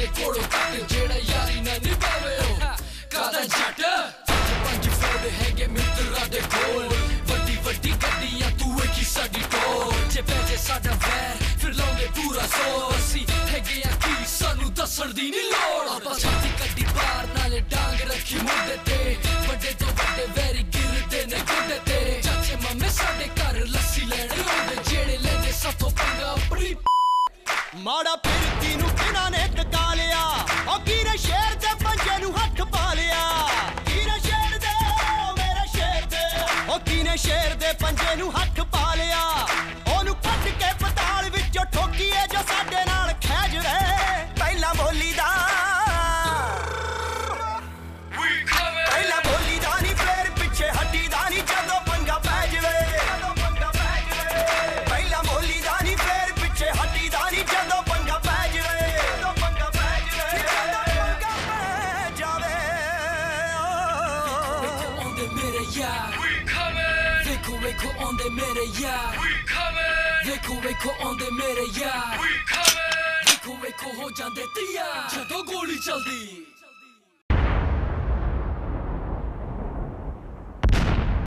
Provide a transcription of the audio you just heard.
साडे कोलों तक जेड़ा यारी ना निभावे कादा जट पंज फोड़ हैगे मित्रा दे कोल वड्डी वड्डी गड्डियां तू एक ही साडी टोल जे पैजे साडा वैर फिर लाउंदे पूरा जोर असी हैगे आ की सानू दसण दी नी लोड़ आपां छाती कड्डी बाहर नाले डांग रखी मुंडे ते वड्डे तो वड्डे वैरी गिरदे ने गुंडे ते चाचे मामे साडे घर लस्सी लैणे आउंदे जेड़े लैंदे साथों पंगा अपनी माड़ा फिरती नू किना ने टका लिया ओ कीरे शेर दे पंजे नू हथ पा लिया कीरे शेर दे मेरे शेर दे ओ कीने शेर दे पंजे नू हथ पा लिया ओनू कट के पताल विचों ठोकीए जो साडे नाल खैज रे पहला बोली दा पहला बोली दा नी फेर पिछे हड्डी दा नी जदों पंगा पै जवे पहला बोली दा नी फेर पिछे हड्डी दा नी जदों पंगा पै जवे मेरे यार देखो देखो आंदे मेरे यार देखो देखो आंदे मेरे यार देखो देखो हो जांदे तैयार जदों गोली चलदी